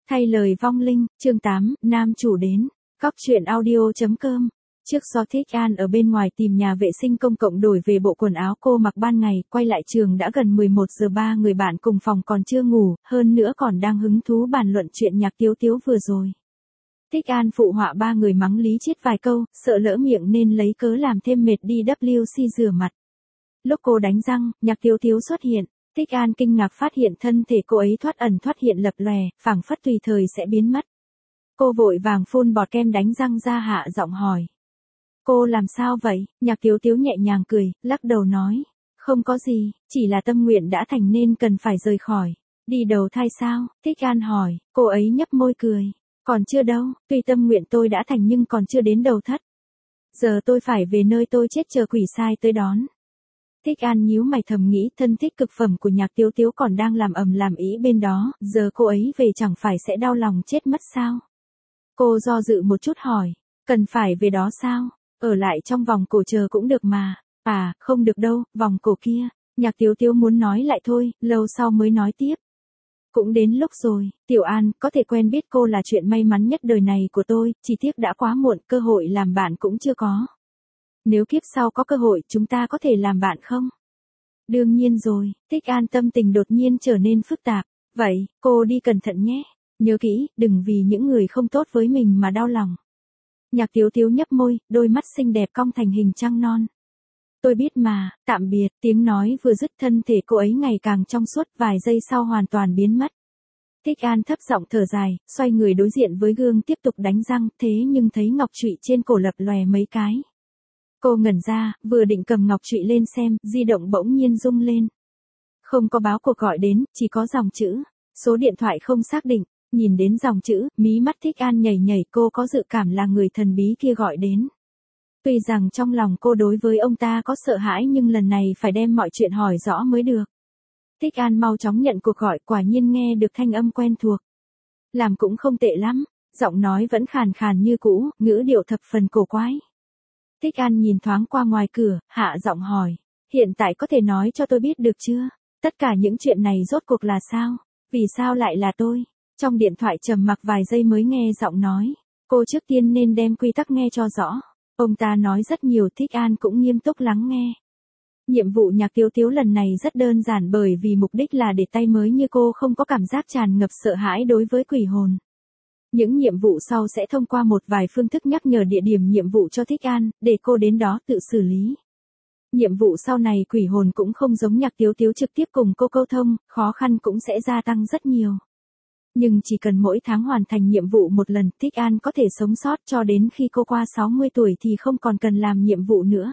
Thay lời vong linh, chương 8, nam chủ đến. Cóc truyện audio.com. Trước do Thích An ở bên ngoài tìm nhà vệ sinh công cộng đổi về bộ quần áo cô mặc ban ngày, quay lại trường đã gần 11 giờ 3 người bạn cùng phòng còn chưa ngủ, hơn nữa còn đang hứng thú bàn luận chuyện nhạc Tiếu Tiếu vừa rồi. Thích An phụ họa ba người mắng Lý Chiết vài câu, sợ lỡ miệng nên lấy cớ làm thêm mệt đi WC rửa mặt. Lúc cô đánh răng, nhạc Tiếu Tiếu xuất hiện. Thích An kinh ngạc phát hiện thân thể cô ấy thoát ẩn thoát hiện lập lòe, phảng phất tùy thời sẽ biến mất. Cô vội vàng phun bọt kem đánh răng ra hạ giọng hỏi. Cô làm sao vậy? Nhạc Tiếu Tiếu nhẹ nhàng cười, lắc đầu nói. Không có gì, chỉ là tâm nguyện đã thành nên cần phải rời khỏi. Đi đầu thai sao? Thích An hỏi, cô ấy nhấp môi cười. Còn chưa đâu, tuy tâm nguyện tôi đã thành nhưng còn chưa đến đầu thất. Giờ tôi phải về nơi tôi chết chờ quỷ sai tới đón. Thích An nhíu mày thầm nghĩ thân thích cực phẩm của nhạc Tiếu Tiếu còn đang làm ầm làm ĩ bên đó, giờ cô ấy về chẳng phải sẽ đau lòng chết mất sao? Cô do dự một chút hỏi, cần phải về đó sao? Ở lại trong vòng cổ chờ cũng được mà. À, không được đâu, vòng cổ kia. Nhạc Tiếu Tiếu muốn nói lại thôi, lâu sau mới nói tiếp. Cũng đến lúc rồi, Tiểu An, có thể quen biết cô là chuyện may mắn nhất đời này của tôi, chỉ tiếc đã quá muộn, cơ hội làm bạn cũng chưa có. Nếu kiếp sau có cơ hội chúng ta có thể làm bạn không? Đương nhiên rồi, Thích An tâm tình đột nhiên trở nên phức tạp. Vậy, cô đi cẩn thận nhé. Nhớ kỹ, đừng vì những người không tốt với mình mà đau lòng. Nhạc Tiếu Tiếu nhấp môi, đôi mắt xinh đẹp cong thành hình trăng non. Tôi biết mà, tạm biệt, tiếng nói vừa dứt thân thể cô ấy ngày càng trong suốt, vài giây sau hoàn toàn biến mất. Thích An thấp giọng thở dài, xoay người đối diện với gương tiếp tục đánh răng, thế nhưng thấy ngọc trụy trên cổ lập lòe mấy cái. Cô ngẩn ra, vừa định cầm ngọc trụy lên xem, di động bỗng nhiên rung lên. Không có báo cuộc gọi đến, chỉ có dòng chữ. Số điện thoại không xác định, nhìn đến dòng chữ, mí mắt Thích An nhảy nhảy, cô có dự cảm là người thần bí kia gọi đến. Tuy rằng trong lòng cô đối với ông ta có sợ hãi nhưng lần này phải đem mọi chuyện hỏi rõ mới được. Thích An mau chóng nhận cuộc gọi, quả nhiên nghe được thanh âm quen thuộc. Làm cũng không tệ lắm, giọng nói vẫn khàn khàn như cũ, ngữ điệu thập phần cổ quái. Thích An nhìn thoáng qua ngoài cửa, hạ giọng hỏi, hiện tại có thể nói cho tôi biết được chưa? Tất cả những chuyện này rốt cuộc là sao? Vì sao lại là tôi? Trong điện thoại trầm mặc vài giây mới nghe giọng nói, cô trước tiên nên đem quy tắc nghe cho rõ. Ông ta nói rất nhiều, Thích An cũng nghiêm túc lắng nghe. Nhiệm vụ nhạc Tiếu Tiếu lần này rất đơn giản bởi vì mục đích là để tay mới như cô không có cảm giác tràn ngập sợ hãi đối với quỷ hồn. Những nhiệm vụ sau sẽ thông qua một vài phương thức nhắc nhở địa điểm nhiệm vụ cho Thích An, để cô đến đó tự xử lý. Nhiệm vụ sau này quỷ hồn cũng không giống nhạc Tiếu Tiếu trực tiếp cùng cô câu thông, khó khăn cũng sẽ gia tăng rất nhiều. Nhưng chỉ cần mỗi tháng hoàn thành nhiệm vụ một lần, Thích An có thể sống sót cho đến khi cô qua 60 tuổi thì không còn cần làm nhiệm vụ nữa.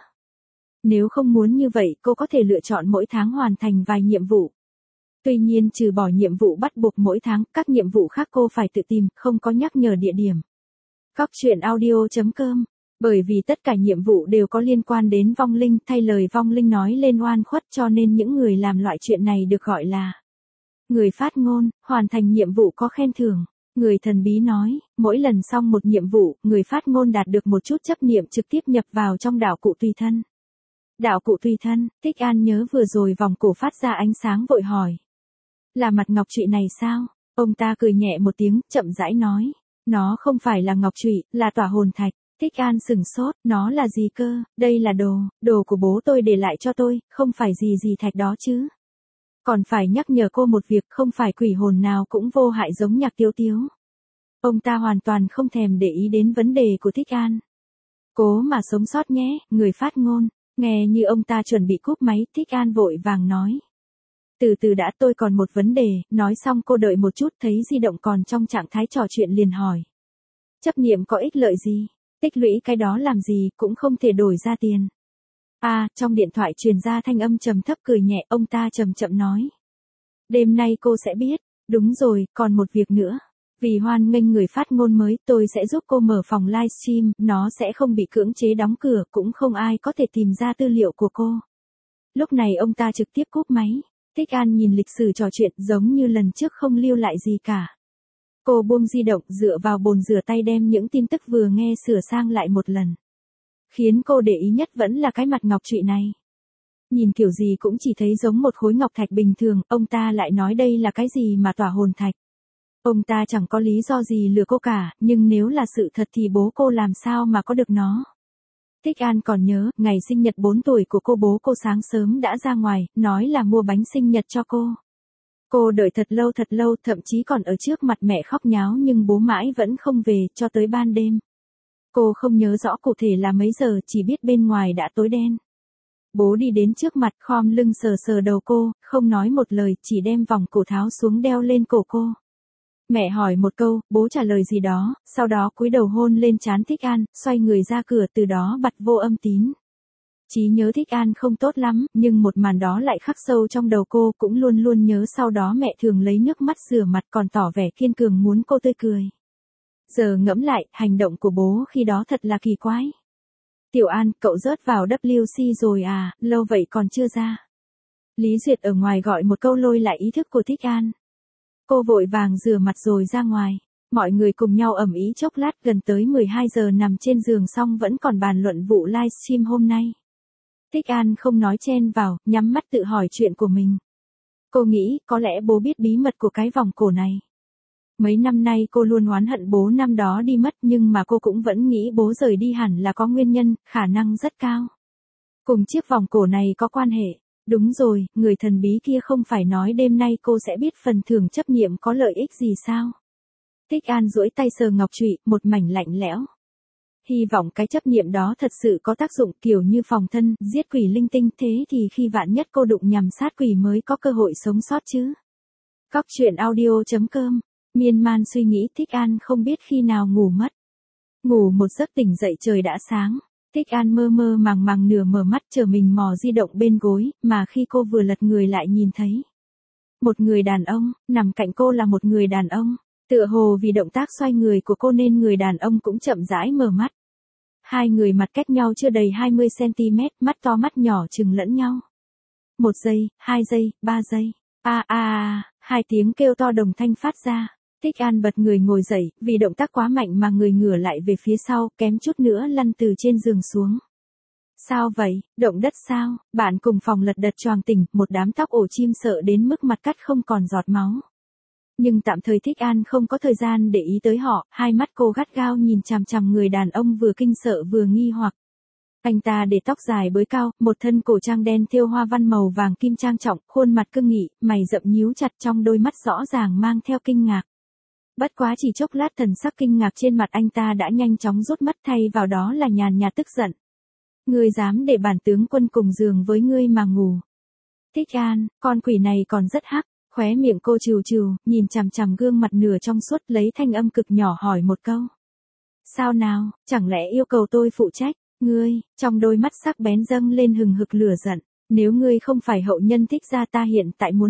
Nếu không muốn như vậy, cô có thể lựa chọn mỗi tháng hoàn thành vài nhiệm vụ. Tuy nhiên trừ bỏ nhiệm vụ bắt buộc mỗi tháng, các nhiệm vụ khác cô phải tự tìm, không có nhắc nhở địa điểm. Cóc truyện audio.com. Bởi vì tất cả nhiệm vụ đều có liên quan đến vong linh, thay lời vong linh nói lên oan khuất cho nên những người làm loại chuyện này được gọi là người phát ngôn, hoàn thành nhiệm vụ có khen thưởng. Người thần bí nói, mỗi lần xong một nhiệm vụ, người phát ngôn đạt được một chút chấp niệm trực tiếp nhập vào trong đạo cụ tùy thân. Đạo cụ tùy thân, Thích An nhớ vừa rồi vòng cổ phát ra ánh sáng vội hỏi. Là mặt ngọc trụy này sao? Ông ta cười nhẹ một tiếng, chậm rãi nói. Nó không phải là ngọc trụy, là tỏa hồn thạch. Thích An sừng sốt, nó là gì cơ? Đây là đồ của bố tôi để lại cho tôi, không phải gì thạch đó chứ. Còn phải nhắc nhở cô một việc, không phải quỷ hồn nào cũng vô hại giống nhạc Tiếu Tiếu. Ông ta hoàn toàn không thèm để ý đến vấn đề của Thích An. Cố mà sống sót nhé, người phát ngôn. Nghe như ông ta chuẩn bị cúp máy, Thích An vội vàng nói. Từ từ đã, tôi còn một vấn đề, nói xong cô đợi một chút thấy di động còn trong trạng thái trò chuyện liền hỏi. Chấp niệm có ích lợi gì? Tích lũy cái đó làm gì, cũng không thể đổi ra tiền. Trong điện thoại truyền ra thanh âm trầm thấp cười nhẹ, ông ta chậm chậm nói. Đêm nay cô sẽ biết, đúng rồi, còn một việc nữa. Vì hoan nghênh người phát ngôn mới, tôi sẽ giúp cô mở phòng livestream, nó sẽ không bị cưỡng chế đóng cửa, cũng không ai có thể tìm ra tư liệu của cô. Lúc này ông ta trực tiếp cúp máy. Thích An nhìn lịch sử trò chuyện giống như lần trước không lưu lại gì cả. Cô buông di động dựa vào bồn rửa tay đem những tin tức vừa nghe sửa sang lại một lần. Khiến cô để ý nhất vẫn là cái mặt ngọc trụy này. Nhìn kiểu gì cũng chỉ thấy giống một khối ngọc thạch bình thường, ông ta lại nói đây là cái gì mà tỏa hồn thạch. Ông ta chẳng có lý do gì lừa cô cả, nhưng nếu là sự thật thì bố cô làm sao mà có được nó. Thích An còn nhớ, ngày sinh nhật 4 tuổi của cô, bố cô sáng sớm đã ra ngoài, nói là mua bánh sinh nhật cho cô. Cô đợi thật lâu, thậm chí còn ở trước mặt mẹ khóc nháo nhưng bố mãi vẫn không về, cho tới ban đêm. Cô không nhớ rõ cụ thể là mấy giờ, chỉ biết bên ngoài đã tối đen. Bố đi đến trước mặt, khom lưng sờ sờ đầu cô, không nói một lời, chỉ đem vòng cổ tháo xuống đeo lên cổ cô. Mẹ hỏi một câu, bố trả lời gì đó, sau đó cúi đầu hôn lên trán Thích An, xoay người ra cửa, từ đó bặt vô âm tín. Trí nhớ Thích An không tốt lắm, nhưng một màn đó lại khắc sâu trong đầu cô, cũng luôn luôn nhớ. Sau đó mẹ thường lấy nước mắt rửa mặt, còn tỏ vẻ kiên cường muốn cô tươi cười. Giờ ngẫm lại, hành động của bố khi đó thật là kỳ quái. Tiểu An, cậu rớt vào WC rồi à, lâu vậy còn chưa ra. Lý Duyệt ở ngoài gọi một câu lôi lại ý thức của Thích An. Cô vội vàng rửa mặt rồi ra ngoài. Mọi người cùng nhau ầm ĩ chốc lát, gần tới 12 giờ nằm trên giường xong vẫn còn bàn luận vụ livestream hôm nay. Thích An không nói chen vào, nhắm mắt tự hỏi chuyện của mình. Cô nghĩ, có lẽ bố biết bí mật của cái vòng cổ này. Mấy năm nay cô luôn oán hận bố năm đó đi mất, nhưng mà cô cũng vẫn nghĩ bố rời đi hẳn là có nguyên nhân, khả năng rất cao. Cùng chiếc vòng cổ này có quan hệ. Đúng rồi, người thần bí kia không phải nói đêm nay cô sẽ biết phần thưởng chấp niệm có lợi ích gì sao? Thích An duỗi tay sờ ngọc trụy, một mảnh lạnh lẽo. Hy vọng cái chấp niệm đó thật sự có tác dụng, kiểu như phòng thân, giết quỷ linh tinh, thế thì khi vạn nhất cô đụng nhầm sát quỷ mới có cơ hội sống sót chứ. Cóc truyện audio.com. Miên man suy nghĩ, Thích An không biết khi nào ngủ mất. Ngủ một giấc tỉnh dậy trời đã sáng. Thích An mơ mơ màng màng nửa mở mắt, chờ mình mò di động bên gối, mà khi cô vừa lật người lại nhìn thấy một người đàn ông, nằm cạnh cô là một người đàn ông. Tựa hồ vì động tác xoay người của cô nên người đàn ông cũng chậm rãi mở mắt. Hai người mặt cách nhau chưa đầy 20cm, mắt to mắt nhỏ chừng lẫn nhau. 1 giây, 2 giây, 3 giây. Hai tiếng kêu to đồng thanh phát ra. Thích An bật người ngồi dậy, vì động tác quá mạnh mà người ngửa lại về phía sau, kém chút nữa lăn từ trên giường xuống. Sao vậy, động đất sao? Bạn cùng phòng lật đật choàng tỉnh, một đám tóc ổ chim sợ đến mức mặt cắt không còn giọt máu. Nhưng tạm thời Thích An không có thời gian để ý tới họ, hai mắt cô gắt gao nhìn chằm chằm người đàn ông, vừa kinh sợ vừa nghi hoặc. Anh ta để tóc dài bới cao, một thân cổ trang đen thêu hoa văn màu vàng kim trang trọng, khuôn mặt cương nghị, mày rậm nhíu chặt, trong đôi mắt rõ ràng mang theo kinh ngạc. Bất quá chỉ chốc lát thần sắc kinh ngạc trên mặt anh ta đã nhanh chóng rút mất, thay vào đó là nhàn nhạt tức giận. Ngươi dám để bản tướng quân cùng giường với ngươi mà ngủ. Thích An, con quỷ này còn rất hắc, khóe miệng cô trừ trừ, nhìn chằm chằm gương mặt nửa trong suốt, lấy thanh âm cực nhỏ hỏi một câu. Sao nào, chẳng lẽ yêu cầu tôi phụ trách? Ngươi, trong đôi mắt sắc bén dâng lên hừng hực lửa giận, nếu ngươi không phải hậu nhân Thích gia ta hiện tại muốn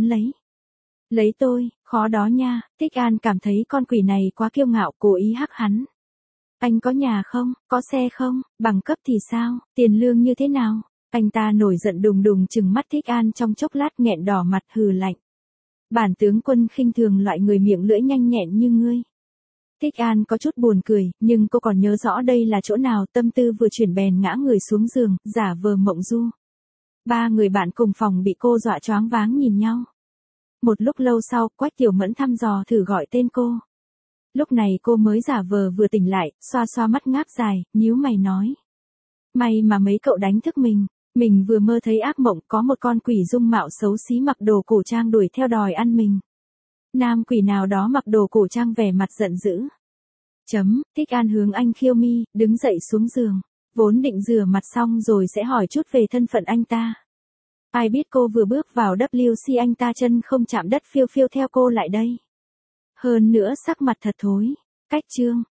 lấy tôi, khó đó nha. Thích An cảm thấy con quỷ này quá kiêu ngạo, cố ý hắc hắn. Anh có nhà không, có xe không, bằng cấp thì sao, tiền lương như thế nào? Anh ta nổi giận đùng đùng trừng mắt Thích An trong chốc lát, nghẹn đỏ mặt hừ lạnh. Bản tướng quân khinh thường loại người miệng lưỡi nhanh nhẹn như ngươi. Thích An có chút buồn cười, nhưng cô còn nhớ rõ đây là chỗ nào, tâm tư vừa chuyển bèn ngã người xuống giường, giả vờ mộng du. Ba người bạn cùng phòng bị cô dọa choáng váng nhìn nhau. Một lúc lâu sau, Quách Tiểu Mẫn thăm dò thử gọi tên cô. Lúc này cô mới giả vờ vừa tỉnh lại, xoa xoa mắt ngáp dài, nhíu mày nói. May mà mấy cậu đánh thức mình vừa mơ thấy ác mộng, có một con quỷ dung mạo xấu xí mặc đồ cổ trang đuổi theo đòi ăn mình. Nam quỷ nào đó mặc đồ cổ trang vẻ mặt giận dữ. Thích An hướng anh khiêu mi, đứng dậy xuống giường. Vốn định rửa mặt xong rồi sẽ hỏi chút về thân phận anh ta. Ai biết cô vừa bước vào WC anh ta chân không chạm đất phiêu phiêu theo cô lại đây. Hơn nữa sắc mặt thật thối. Cách chương.